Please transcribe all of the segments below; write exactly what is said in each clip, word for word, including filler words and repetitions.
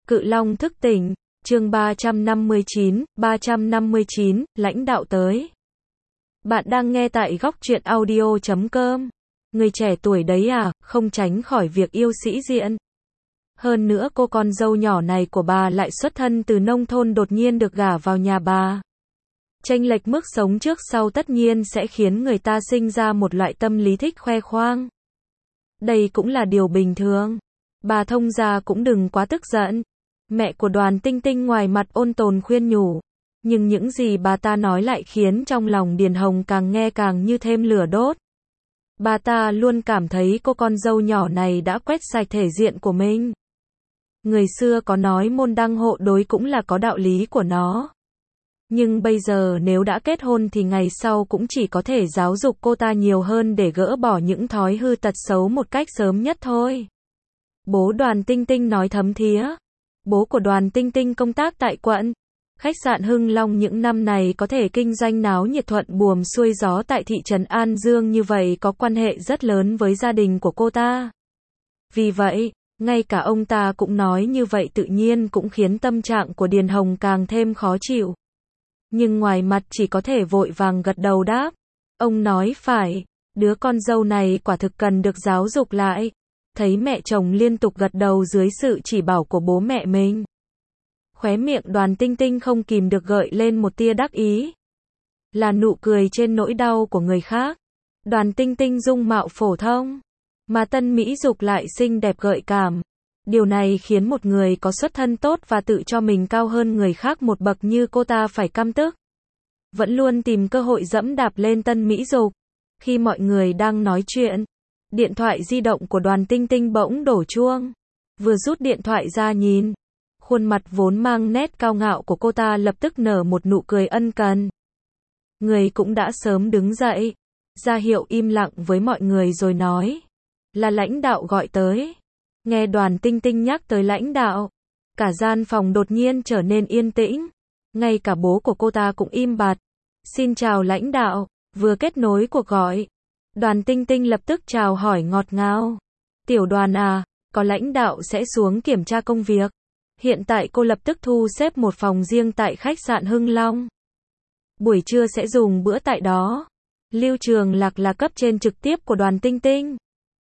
Cự Long thức tỉnh, chương ba trăm năm mươi chín, ba trăm năm mươi chín, lãnh đạo tới. Bạn đang nghe tại góc truyện audio chấm com. Người trẻ tuổi đấy à, không tránh khỏi việc yêu sĩ diện. Hơn nữa cô con dâu nhỏ này của bà lại xuất thân từ nông thôn đột nhiên được gả vào nhà bà. Chênh lệch mức sống trước sau tất nhiên sẽ khiến người ta sinh ra một loại tâm lý thích khoe khoang. Đây cũng là điều bình thường. Bà thông gia cũng đừng quá tức giận. Mẹ của Đoàn Tinh Tinh ngoài mặt ôn tồn khuyên nhủ, nhưng những gì bà ta nói lại khiến trong lòng Điền Hồng càng nghe càng như thêm lửa đốt. Bà ta luôn cảm thấy cô con dâu nhỏ này đã quét sạch thể diện của mình. Người xưa có nói môn đăng hộ đối cũng là có đạo lý của nó. Nhưng bây giờ nếu đã kết hôn thì ngày sau cũng chỉ có thể giáo dục cô ta nhiều hơn để gỡ bỏ những thói hư tật xấu một cách sớm nhất thôi. Bố Đoàn Tinh Tinh nói thấm thía. Bố của Đoàn Tinh Tinh công tác tại quận khách sạn Hưng Long những năm này, có thể kinh doanh náo nhiệt thuận buồm xuôi gió tại thị trấn An Dương như vậy có quan hệ rất lớn với gia đình của cô ta. Vì vậy, ngay cả ông ta cũng nói như vậy tự nhiên cũng khiến tâm trạng của Điền Hồng càng thêm khó chịu. Nhưng ngoài mặt chỉ có thể vội vàng gật đầu đáp. Ông nói phải, đứa con dâu này quả thực cần được giáo dục lại. Thấy mẹ chồng liên tục gật đầu dưới sự chỉ bảo của bố mẹ mình. Khóe miệng Đoàn Tinh Tinh không kìm được gợi lên một tia đắc ý. Là nụ cười trên nỗi đau của người khác. Đoàn Tinh Tinh dung mạo phổ thông, mà Tân Mỹ Dục lại xinh đẹp gợi cảm. Điều này khiến một người có xuất thân tốt và tự cho mình cao hơn người khác một bậc như cô ta phải căm tức. Vẫn luôn tìm cơ hội dẫm đạp lên Tân Mỹ Dục. Khi mọi người đang nói chuyện, điện thoại di động của Đoàn Tinh Tinh bỗng đổ chuông. Vừa rút điện thoại ra nhìn, khuôn mặt vốn mang nét cao ngạo của cô ta lập tức nở một nụ cười ân cần. Người cũng đã sớm đứng dậy, ra hiệu im lặng với mọi người rồi nói. Là lãnh đạo gọi tới. Nghe Đoàn Tinh Tinh nhắc tới lãnh đạo, cả gian phòng đột nhiên trở nên yên tĩnh. Ngay cả bố của cô ta cũng im bặt. Xin chào lãnh đạo. Vừa kết nối cuộc gọi, Đoàn Tinh Tinh lập tức chào hỏi ngọt ngào. Tiểu Đoàn à, có lãnh đạo sẽ xuống kiểm tra công việc. Hiện tại cô lập tức thu xếp một phòng riêng tại khách sạn Hưng Long. Buổi trưa sẽ dùng bữa tại đó. Lưu Trường Lạc là cấp trên trực tiếp của Đoàn Tinh Tinh.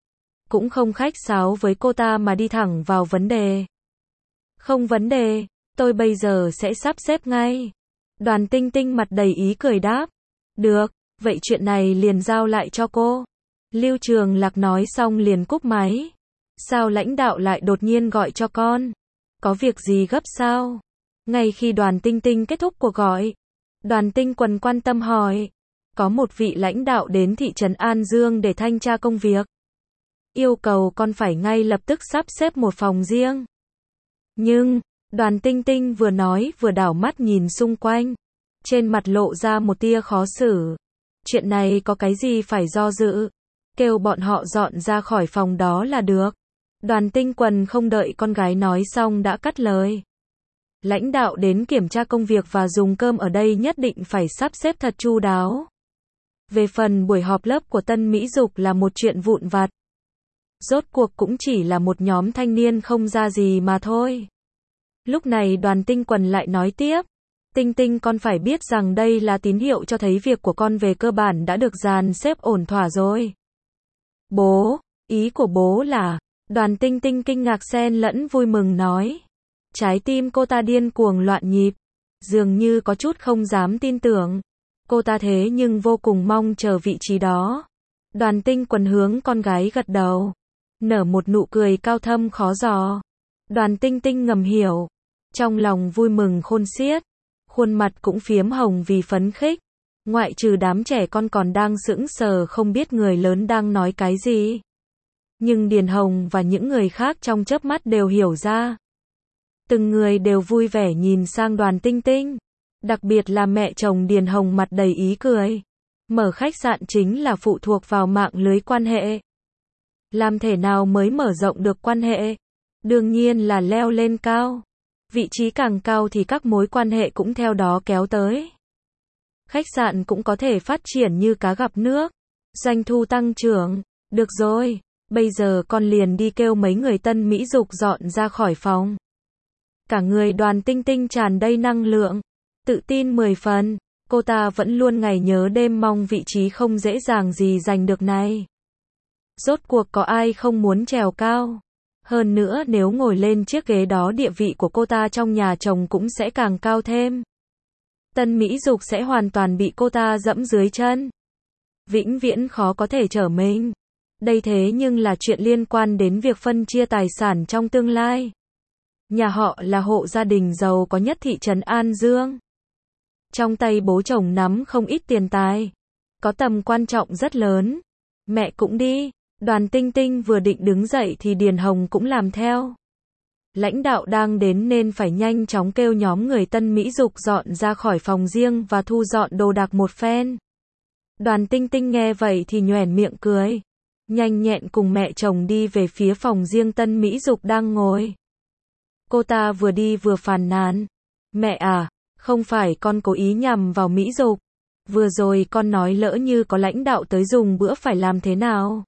Cũng không khách sáo với cô ta mà đi thẳng vào vấn đề. Không vấn đề, tôi bây giờ sẽ sắp xếp ngay. Đoàn Tinh Tinh mặt đầy ý cười đáp. Được, vậy chuyện này liền giao lại cho cô. Lưu Trường Lạc nói xong liền cúp máy. Sao lãnh đạo lại đột nhiên gọi cho con? Có việc gì gấp sao? Ngay khi Đoàn Tinh Tinh kết thúc cuộc gọi, Đoàn Tinh Quần quan tâm hỏi. Có một vị lãnh đạo đến thị trấn An Dương để thanh tra công việc. Yêu cầu con phải ngay lập tức sắp xếp một phòng riêng. Nhưng, Đoàn Tinh Tinh vừa nói vừa đảo mắt nhìn xung quanh. Trên mặt lộ ra một tia khó xử. Chuyện này có cái gì phải do dự. Kêu bọn họ dọn ra khỏi phòng đó là được. Đoàn Tinh Quần không đợi con gái nói xong đã cắt lời. Lãnh đạo đến kiểm tra công việc và dùng cơm ở đây nhất định phải sắp xếp thật chu đáo. Về phần buổi họp lớp của Tân Mỹ Dục là một chuyện vụn vặt. Rốt cuộc cũng chỉ là một nhóm thanh niên không ra gì mà thôi. Lúc này Đoàn Tinh Quần lại nói tiếp. Tinh Tinh con phải biết rằng đây là tín hiệu cho thấy việc của con về cơ bản đã được dàn xếp ổn thỏa rồi. Bố, ý của bố là... Đoàn Tinh Tinh kinh ngạc xen lẫn vui mừng nói. Trái tim cô ta điên cuồng loạn nhịp. Dường như có chút không dám tin tưởng. Cô ta thế nhưng vô cùng mong chờ vị trí đó. Đoàn Tinh Quần hướng con gái gật đầu. Nở một nụ cười cao thâm khó dò. Đoàn Tinh Tinh ngầm hiểu. Trong lòng vui mừng khôn xiết. Khuôn mặt cũng phiếm hồng vì phấn khích. Ngoại trừ đám trẻ con còn đang sững sờ không biết người lớn đang nói cái gì. Nhưng Điền Hồng và những người khác trong chớp mắt đều hiểu ra. Từng người đều vui vẻ nhìn sang Đoàn Tinh Tinh. Đặc biệt là mẹ chồng Điền Hồng mặt đầy ý cười. Mở khách sạn chính là phụ thuộc vào mạng lưới quan hệ. Làm thế nào mới mở rộng được quan hệ? Đương nhiên là leo lên cao. Vị trí càng cao thì các mối quan hệ cũng theo đó kéo tới. Khách sạn cũng có thể phát triển như cá gặp nước. Doanh thu tăng trưởng. Được rồi. Bây giờ con liền đi kêu mấy người Tân Mỹ Dục dọn ra khỏi phòng. Cả người Đoàn Tinh Tinh tràn đầy năng lượng, tự tin mười phần. Cô ta vẫn luôn ngày nhớ đêm mong vị trí không dễ dàng gì giành được này. Rốt cuộc có ai không muốn trèo cao. Hơn nữa nếu ngồi lên chiếc ghế đó địa vị của cô ta trong nhà chồng cũng sẽ càng cao thêm. Tân Mỹ Dục sẽ hoàn toàn bị cô ta dẫm dưới chân. Vĩnh viễn khó có thể trở mình. Đây thế nhưng là chuyện liên quan đến việc phân chia tài sản trong tương lai. Nhà họ là hộ gia đình giàu có nhất thị trấn An Dương. Trong tay bố chồng nắm không ít tiền tài. Có tầm quan trọng rất lớn. Mẹ cũng đi. Đoàn Tinh Tinh vừa định đứng dậy thì Điền Hồng cũng làm theo. Lãnh đạo đang đến nên phải nhanh chóng kêu nhóm người Tân Mỹ Dục dọn ra khỏi phòng riêng và thu dọn đồ đạc một phen. Đoàn Tinh Tinh nghe vậy thì nhoẻn miệng cười. Nhanh nhẹn cùng mẹ chồng đi về phía phòng riêng Tân Mỹ Dục đang ngồi. Cô ta vừa đi vừa phàn nàn. Mẹ à, không phải con cố ý nhằm vào Mỹ Dục. Vừa rồi con nói lỡ như có lãnh đạo tới dùng bữa phải làm thế nào?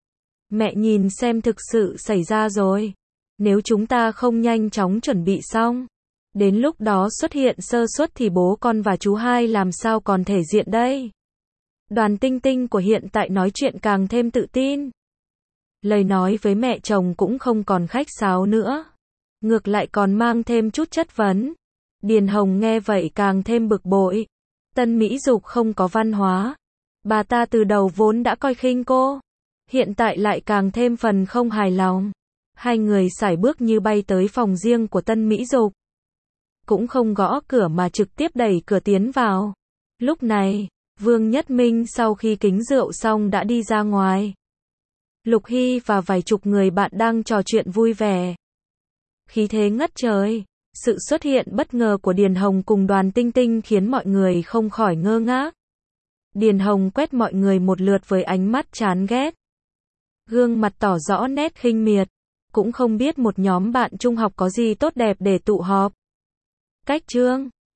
Mẹ nhìn xem thực sự xảy ra rồi. Nếu chúng ta không nhanh chóng chuẩn bị xong, đến lúc đó xuất hiện sơ suất thì bố con và chú hai làm sao còn thể diện đây? Đoàn Tinh Tinh của hiện tại nói chuyện càng thêm tự tin. Lời nói với mẹ chồng cũng không còn khách sáo nữa. Ngược lại còn mang thêm chút chất vấn. Điền Hồng nghe vậy càng thêm bực bội. Tân Mỹ Dục không có văn hóa. Bà ta từ đầu vốn đã coi khinh cô. Hiện tại lại càng thêm phần không hài lòng. Hai người sải bước như bay tới phòng riêng của Tân Mỹ Dục. Cũng không gõ cửa mà trực tiếp đẩy cửa tiến vào. Lúc này, Vương Nhất Minh sau khi kính rượu xong đã đi ra ngoài. Lục Hy và vài chục người bạn đang trò chuyện vui vẻ. Khí thế ngất trời. Sự xuất hiện bất ngờ của Điền Hồng cùng Đoàn Tinh Tinh khiến mọi người không khỏi ngơ ngác. Điền Hồng quét mọi người một lượt với ánh mắt chán ghét. Gương mặt tỏ rõ nét khinh miệt. Cũng không biết một nhóm bạn trung học có gì tốt đẹp để tụ họp. Cách chương